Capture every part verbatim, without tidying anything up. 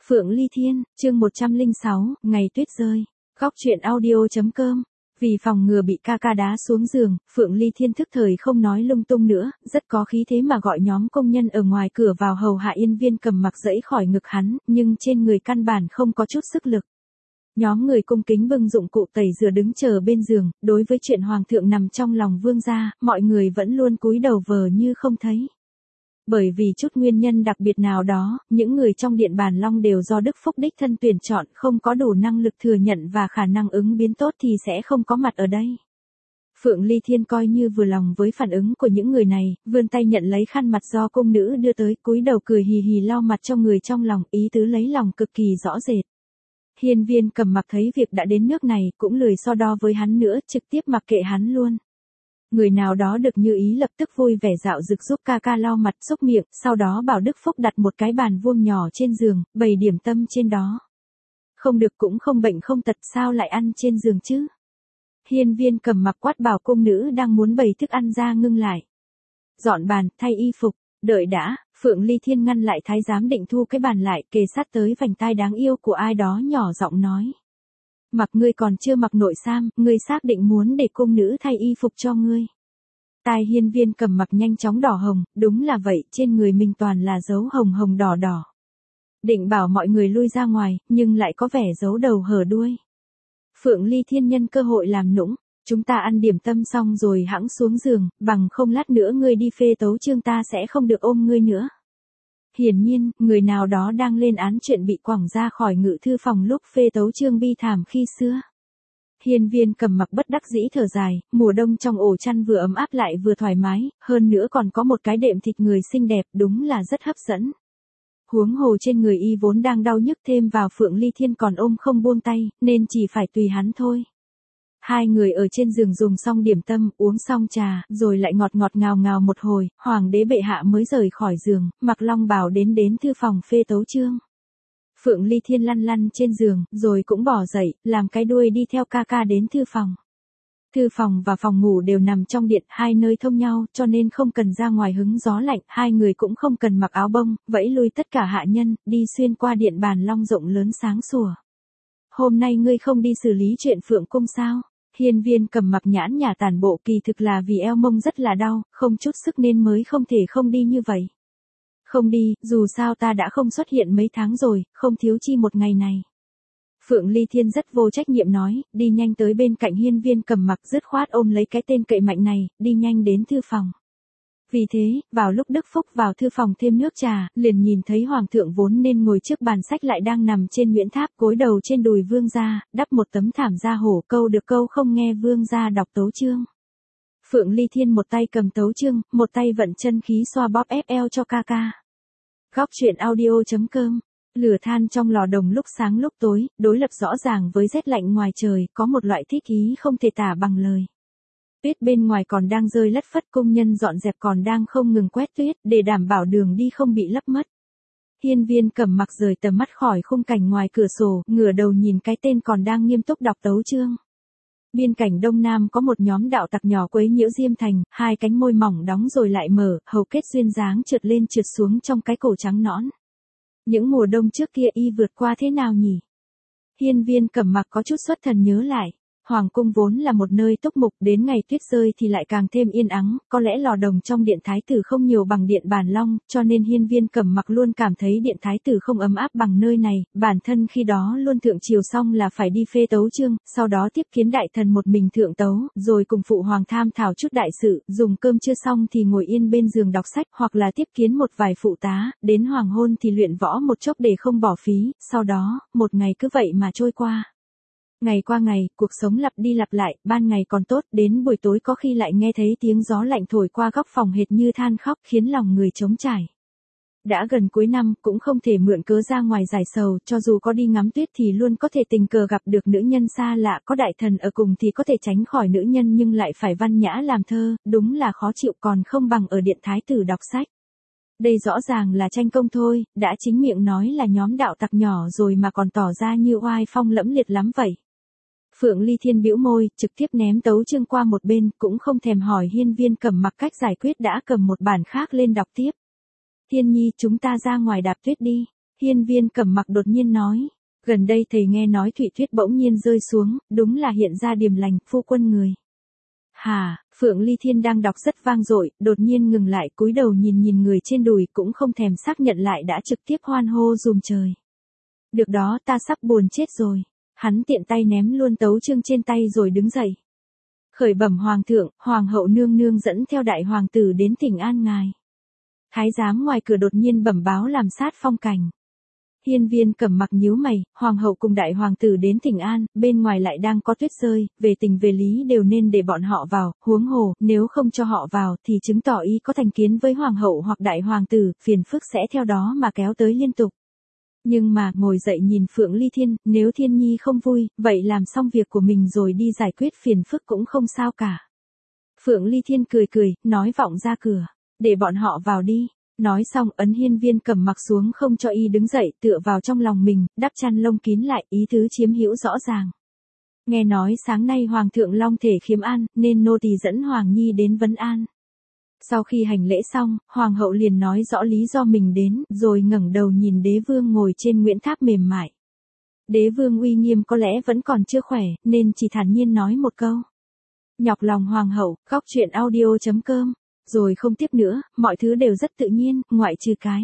Phượng Ly Thiên, chương một trăm lẻ sáu, ngày tuyết rơi. Góc truyện audio.com. Vì phòng ngừa bị ca ca đá xuống giường, Phượng Ly Thiên thức thời không nói lung tung nữa, rất có khí thế mà gọi nhóm công nhân ở ngoài cửa vào hầu hạ Yên Viên Cầm Mặc dẫy khỏi ngực hắn, nhưng trên người căn bản không có chút sức lực. Nhóm người cung kính bưng dụng cụ tẩy rửa đứng chờ bên giường, đối với chuyện hoàng thượng nằm trong lòng vương gia, mọi người vẫn luôn cúi đầu vờ như không thấy. Bởi vì chút nguyên nhân đặc biệt nào đó, những người trong điện bàn long đều do Đức Phúc đích thân tuyển chọn, không có đủ năng lực thừa nhận và khả năng ứng biến tốt thì sẽ không có mặt ở đây. Phượng Ly Thiên coi như vừa lòng với phản ứng của những người này, vươn tay nhận lấy khăn mặt do cung nữ đưa tới, cúi đầu cười hì hì lau mặt cho người trong lòng, ý tứ lấy lòng cực kỳ rõ rệt. Hiên Viên Cầm Mặc thấy việc đã đến nước này, cũng lười so đo với hắn nữa, trực tiếp mặc kệ hắn luôn. Người nào đó được như ý lập tức vui vẻ dạo dực giúp ca ca lau mặt xúc miệng, sau đó bảo Đức Phúc đặt một cái bàn vuông nhỏ trên giường, bày điểm tâm trên đó. Không được cũng không bệnh không tật, sao lại ăn trên giường chứ? Hiên Viên Cầm Mặc quát bảo cung nữ đang muốn bày thức ăn ra ngưng lại. Dọn bàn, thay y phục, đợi đã. Phượng Ly Thiên ngăn lại thái giám định thu cái bàn lại, kề sát tới vành tai đáng yêu của ai đó nhỏ giọng nói. Mặc ngươi còn chưa mặc nội sam, ngươi xác định muốn để cung nữ thay y phục cho ngươi. Tai Hiên Viên Cầm Mặc nhanh chóng đỏ hồng, đúng là vậy, trên người mình toàn là dấu hồng hồng đỏ đỏ. Định bảo mọi người lui ra ngoài, nhưng lại có vẻ giấu đầu hở đuôi. Phượng Ly Thiên nhân cơ hội làm nũng, chúng ta ăn điểm tâm xong rồi hẵng xuống giường, bằng không lát nữa ngươi đi phê tấu chương ta sẽ không được ôm ngươi nữa. Hiển nhiên, người nào đó đang lên án chuyện bị quẳng ra khỏi ngự thư phòng lúc phê tấu chương bi thảm khi xưa. Hiên Viên Cầm Mặc bất đắc dĩ thở dài, mùa đông trong ổ chăn vừa ấm áp lại vừa thoải mái, hơn nữa còn có một cái đệm thịt người xinh đẹp, đúng là rất hấp dẫn. Huống hồ trên người y vốn đang đau nhức thêm vào Phượng Ly Thiên còn ôm không buông tay, nên chỉ phải tùy hắn thôi. Hai người ở trên giường dùng xong điểm tâm, uống xong trà, rồi lại ngọt ngọt ngào ngào một hồi, hoàng đế bệ hạ mới rời khỏi giường, mặc long bào đến đến thư phòng phê tấu chương. Phượng Ly Thiên lăn lăn trên giường, rồi cũng bỏ dậy, làm cái đuôi đi theo ca ca đến thư phòng. Thư phòng và phòng ngủ đều nằm trong điện, hai nơi thông nhau, cho nên không cần ra ngoài hứng gió lạnh, hai người cũng không cần mặc áo bông, vẫy lui tất cả hạ nhân, đi xuyên qua điện bàn long rộng lớn sáng sủa. Hôm nay ngươi không đi xử lý chuyện Phượng cung sao? Hiên Viên Cầm Mặc nhãn nhà tản bộ, kỳ thực là vì eo mông rất là đau, không chút sức nên mới không thể không đi như vậy. Không đi, dù sao ta đã không xuất hiện mấy tháng rồi, không thiếu chi một ngày này. Phượng Ly Thiên rất vô trách nhiệm nói, đi nhanh tới bên cạnh Hiên Viên Cầm Mặc dứt khoát ôm lấy cái tên cậy mạnh này, đi nhanh đến thư phòng. Vì thế, vào lúc Đức Phúc vào thư phòng thêm nước trà, liền nhìn thấy hoàng thượng vốn nên ngồi trước bàn sách lại đang nằm trên nguyễn tháp, gối đầu trên đùi vương gia, đắp một tấm thảm da hổ, câu được câu không nghe vương gia đọc tấu chương. Phượng Ly Thiên một tay cầm tấu chương, một tay vận chân khí xoa bóp ép eo cho ca ca. Góc truyện audio.com. Lửa than trong lò đồng lúc sáng lúc tối, đối lập rõ ràng với rét lạnh ngoài trời, có một loại thích ý không thể tả bằng lời. Tuyết bên ngoài còn đang rơi lất phất, công nhân dọn dẹp còn đang không ngừng quét tuyết, để đảm bảo đường đi không bị lấp mất. Hiên Viên Cầm Mặc rời tầm mắt khỏi khung cảnh ngoài cửa sổ, ngửa đầu nhìn cái tên còn đang nghiêm túc đọc tấu chương. Biên cảnh đông nam có một nhóm đạo tặc nhỏ quấy nhiễu Diêm Thành, hai cánh môi mỏng đóng rồi lại mở, hầu kết duyên dáng trượt lên trượt xuống trong cái cổ trắng nõn. Những mùa đông trước kia y vượt qua thế nào nhỉ? Hiên Viên Cầm Mặc có chút xuất thần nhớ lại. Hoàng cung vốn là một nơi túc mục, đến ngày tuyết rơi thì lại càng thêm yên ắng, có lẽ lò đồng trong điện thái tử không nhiều bằng điện bàn long, cho nên Hiên Viên Cầm Mặc luôn cảm thấy điện thái tử không ấm áp bằng nơi này, bản thân khi đó luôn thượng triều xong là phải đi phê tấu chương, sau đó tiếp kiến đại thần một mình thượng tấu, rồi cùng phụ hoàng tham thảo chút đại sự, dùng cơm chưa xong thì ngồi yên bên giường đọc sách, hoặc là tiếp kiến một vài phụ tá, đến hoàng hôn thì luyện võ một chốc để không bỏ phí, sau đó, một ngày cứ vậy mà trôi qua. Ngày qua ngày, cuộc sống lặp đi lặp lại, ban ngày còn tốt, đến buổi tối có khi lại nghe thấy tiếng gió lạnh thổi qua góc phòng hệt như than khóc, khiến lòng người trống trải. Đã gần cuối năm, cũng không thể mượn cớ ra ngoài giải sầu, cho dù có đi ngắm tuyết thì luôn có thể tình cờ gặp được nữ nhân xa lạ, có đại thần ở cùng thì có thể tránh khỏi nữ nhân nhưng lại phải văn nhã làm thơ, đúng là khó chịu, còn không bằng ở điện thái tử đọc sách. Đây rõ ràng là tranh công thôi, đã chính miệng nói là nhóm đạo tặc nhỏ rồi mà còn tỏ ra như oai phong lẫm liệt lắm vậy. Phượng Ly Thiên bĩu môi, trực tiếp ném tấu chương qua một bên, cũng không thèm hỏi Hiên Viên Cầm Mặc cách giải quyết, đã cầm một bản khác lên đọc tiếp. Thiên Nhi, chúng ta ra ngoài đạp tuyết đi. Hiên Viên Cẩm Mặc đột nhiên nói. Gần đây thầy nghe nói thủy tuyết bỗng nhiên rơi xuống, đúng là hiện ra điềm lành, phu quân người. Hả, Phượng Ly Thiên đang đọc rất vang dội, đột nhiên ngừng lại cúi đầu nhìn nhìn người trên đùi cũng không thèm xác nhận lại đã trực tiếp hoan hô dùm trời. Được đó, ta sắp buồn chết rồi. Hắn tiện tay ném luôn tấu chương trên tay rồi đứng dậy. Khởi bẩm hoàng thượng, hoàng hậu nương nương dẫn theo đại hoàng tử đến thỉnh an ngài. Thái giám ngoài cửa đột nhiên bẩm báo làm sát phong cảnh. Hiên Viên Cẩm Mặc nhíu mày, hoàng hậu cùng đại hoàng tử đến thỉnh an, bên ngoài lại đang có tuyết rơi, về tình về lý đều nên để bọn họ vào, huống hồ, nếu không cho họ vào thì chứng tỏ ý có thành kiến với hoàng hậu hoặc đại hoàng tử, phiền phức sẽ theo đó mà kéo tới liên tục. Nhưng mà, ngồi dậy nhìn Phượng Ly Thiên, nếu Thiên Nhi không vui, vậy làm xong việc của mình rồi đi giải quyết phiền phức cũng không sao cả. Phượng Ly Thiên cười cười, nói vọng ra cửa, để bọn họ vào đi. Nói xong ấn Hiên Viên Cẩm Mặc xuống không cho y đứng dậy, tựa vào trong lòng mình, đắp chăn lông kín lại, ý tứ chiếm hữu rõ ràng. Nghe nói sáng nay Hoàng thượng long thể khiếm an, nên nô tỳ dẫn Hoàng Nhi đến vấn an. Sau khi hành lễ xong, Hoàng hậu liền nói rõ lý do mình đến, rồi ngẩng đầu nhìn đế vương ngồi trên Nguyễn Tháp mềm mại. Đế vương uy nghiêm có lẽ vẫn còn chưa khỏe, nên chỉ thản nhiên nói một câu. Nhọc lòng Hoàng hậu, góc truyện audio chấm com. Rồi không tiếp nữa, mọi thứ đều rất tự nhiên, ngoại trừ cái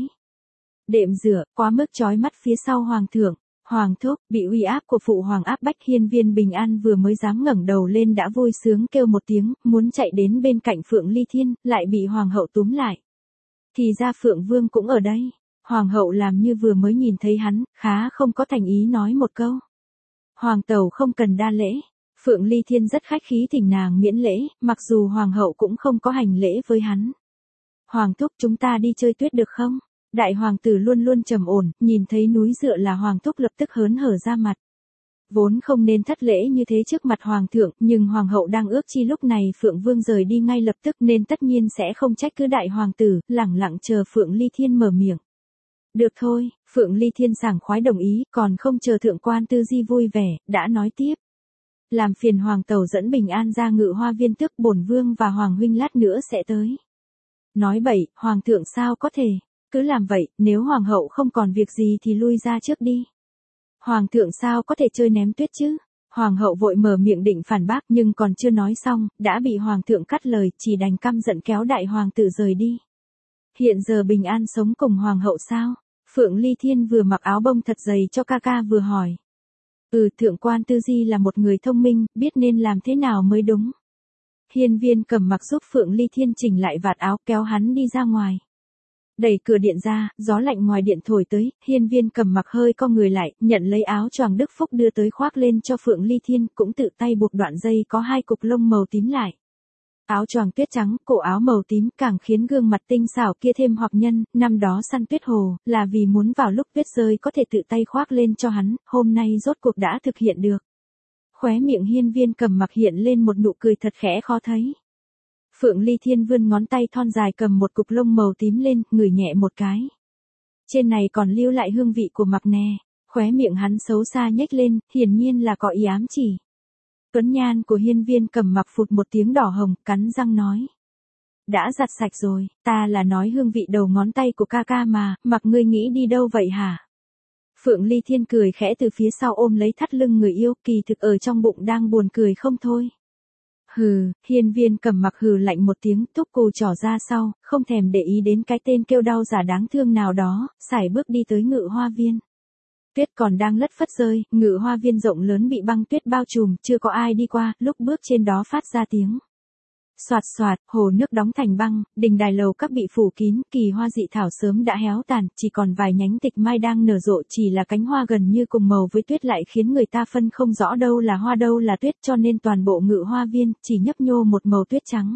đệm rửa, quá mức chói mắt phía sau hoàng thượng. Hoàng thúc, bị uy áp của phụ hoàng áp bách. Hiên Viên Bình An vừa mới dám ngẩng đầu lên đã vui sướng kêu một tiếng, muốn chạy đến bên cạnh Phượng Ly Thiên, lại bị hoàng hậu túm lại. Thì ra Phượng Vương cũng ở đây. Hoàng hậu làm như vừa mới nhìn thấy hắn, khá không có thành ý nói một câu. Hoàng tẩu không cần đa lễ. Phượng Ly Thiên rất khách khí thỉnh nàng miễn lễ, mặc dù hoàng hậu cũng không có hành lễ với hắn. Hoàng thúc, chúng ta đi chơi tuyết được không? Đại hoàng tử luôn luôn trầm ổn, nhìn thấy núi dựa là hoàng thúc lập tức hớn hở ra mặt. Vốn không nên thất lễ như thế trước mặt hoàng thượng, nhưng hoàng hậu đang ước chi lúc này Phượng Vương rời đi ngay lập tức nên tất nhiên sẽ không trách cứ đại hoàng tử, lẳng lặng chờ Phượng Ly Thiên mở miệng. Được thôi, Phượng Ly Thiên sảng khoái đồng ý, còn không chờ thượng quan Tư Di vui vẻ, đã nói tiếp. Làm phiền hoàng tẩu dẫn Bình An ra Ngự Hoa Viên tức bổn vương và hoàng huynh lát nữa sẽ tới. Nói bậy, hoàng thượng sao có thể, cứ làm vậy, nếu hoàng hậu không còn việc gì thì lui ra trước đi. Hoàng thượng sao có thể chơi ném tuyết chứ? Hoàng hậu vội mở miệng định phản bác nhưng còn chưa nói xong, đã bị hoàng thượng cắt lời, chỉ đành căm giận kéo đại hoàng tử rời đi. Hiện giờ Bình An sống cùng hoàng hậu sao? Phượng Ly Thiên vừa mặc áo bông thật dày cho ca ca vừa hỏi. Ừ, thượng quan Tư Di là một người thông minh, biết nên làm thế nào mới đúng. Hiên Viên Cẩm Mặc giúp Phượng Ly Thiên chỉnh lại vạt áo, kéo hắn đi ra ngoài. Đẩy cửa điện ra, gió lạnh ngoài điện thổi tới, Hiên Viên Cẩm Mặc hơi co người lại, nhận lấy áo choàng Đức Phúc đưa tới khoác lên cho Phượng Ly Thiên, cũng tự tay buộc đoạn dây có hai cục lông màu tím lại. Áo choàng tuyết trắng, cổ áo màu tím càng khiến gương mặt tinh xảo kia thêm hoặc nhân, năm đó săn tuyết hồ, là vì muốn vào lúc tuyết rơi có thể tự tay khoác lên cho hắn, hôm nay rốt cuộc đã thực hiện được. Khóe miệng Hiên Viên Cẩm Mặc hiện lên một nụ cười thật khẽ khó thấy. Phượng Ly Thiên vươn ngón tay thon dài cầm một cục lông màu tím lên, ngửi nhẹ một cái. Trên này còn lưu lại hương vị của mặc nè, khóe miệng hắn xấu xa nhếch lên, hiển nhiên là có ý ám chỉ. Tuấn nhan của Hiên Viên Cẩm Mặc phụt một tiếng đỏ hồng, cắn răng nói. Đã giặt sạch rồi, ta là nói hương vị đầu ngón tay của ca ca mà, mặc ngươi nghĩ đi đâu vậy hả? Phượng Ly Thiên cười khẽ từ phía sau ôm lấy thắt lưng người yêu, kỳ thực ở trong bụng đang buồn cười không thôi. Hừ, Hiên Viên Cẩm Mặc hừ lạnh một tiếng, thúc cù trỏ ra sau, không thèm để ý đến cái tên kêu đau giả đáng thương nào đó, sải bước đi tới Ngự Hoa Viên. Tuyết còn đang lất phất rơi, Ngự Hoa Viên rộng lớn bị băng tuyết bao trùm, chưa có ai đi qua, lúc bước trên đó phát ra tiếng. Soạt soạt, hồ nước đóng thành băng, đình đài lầu các bị phủ kín, kỳ hoa dị thảo sớm đã héo tàn, chỉ còn vài nhánh tịch mai đang nở rộ, chỉ là cánh hoa gần như cùng màu với tuyết lại khiến người ta phân không rõ đâu là hoa đâu là tuyết, cho nên toàn bộ Ngự Hoa Viên chỉ nhấp nhô một màu tuyết trắng.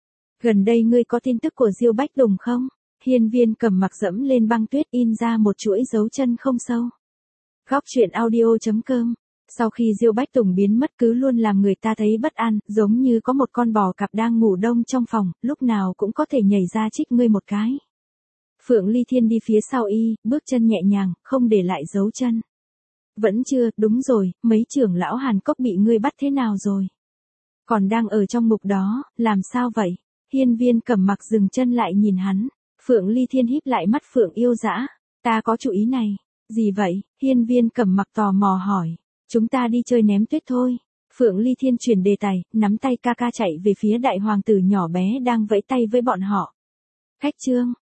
Gần đây ngươi có tin tức của Diêu Bách Tùng không? Hiên Viên Cẩm Mặc dẫm lên băng tuyết in ra một chuỗi dấu chân không sâu. Góc truyện audio chấm com. Sau khi Diêu Bách Tùng biến mất cứ luôn làm người ta thấy bất an, giống như có một con bò cạp đang ngủ đông trong phòng, lúc nào cũng có thể nhảy ra chích ngươi một cái. Phượng Ly Thiên đi phía sau y, bước chân nhẹ nhàng, không để lại dấu chân. Vẫn chưa, đúng rồi, mấy trưởng lão Hàn Cốc bị ngươi bắt thế nào rồi? Còn đang ở trong ngục đó, làm sao vậy? Hiên Viên Cẩm Mặc dừng chân lại nhìn hắn. Phượng Ly Thiên híp lại mắt Phượng yêu dã. Ta có chủ ý này. Gì vậy? Hiên Viên Cẩm Mặc tò mò hỏi. Chúng ta đi chơi ném tuyết thôi. Phượng Ly Thiên chuyển đề tài, nắm tay ca ca chạy về phía đại hoàng tử nhỏ bé đang vẫy tay với bọn họ. Khách trương,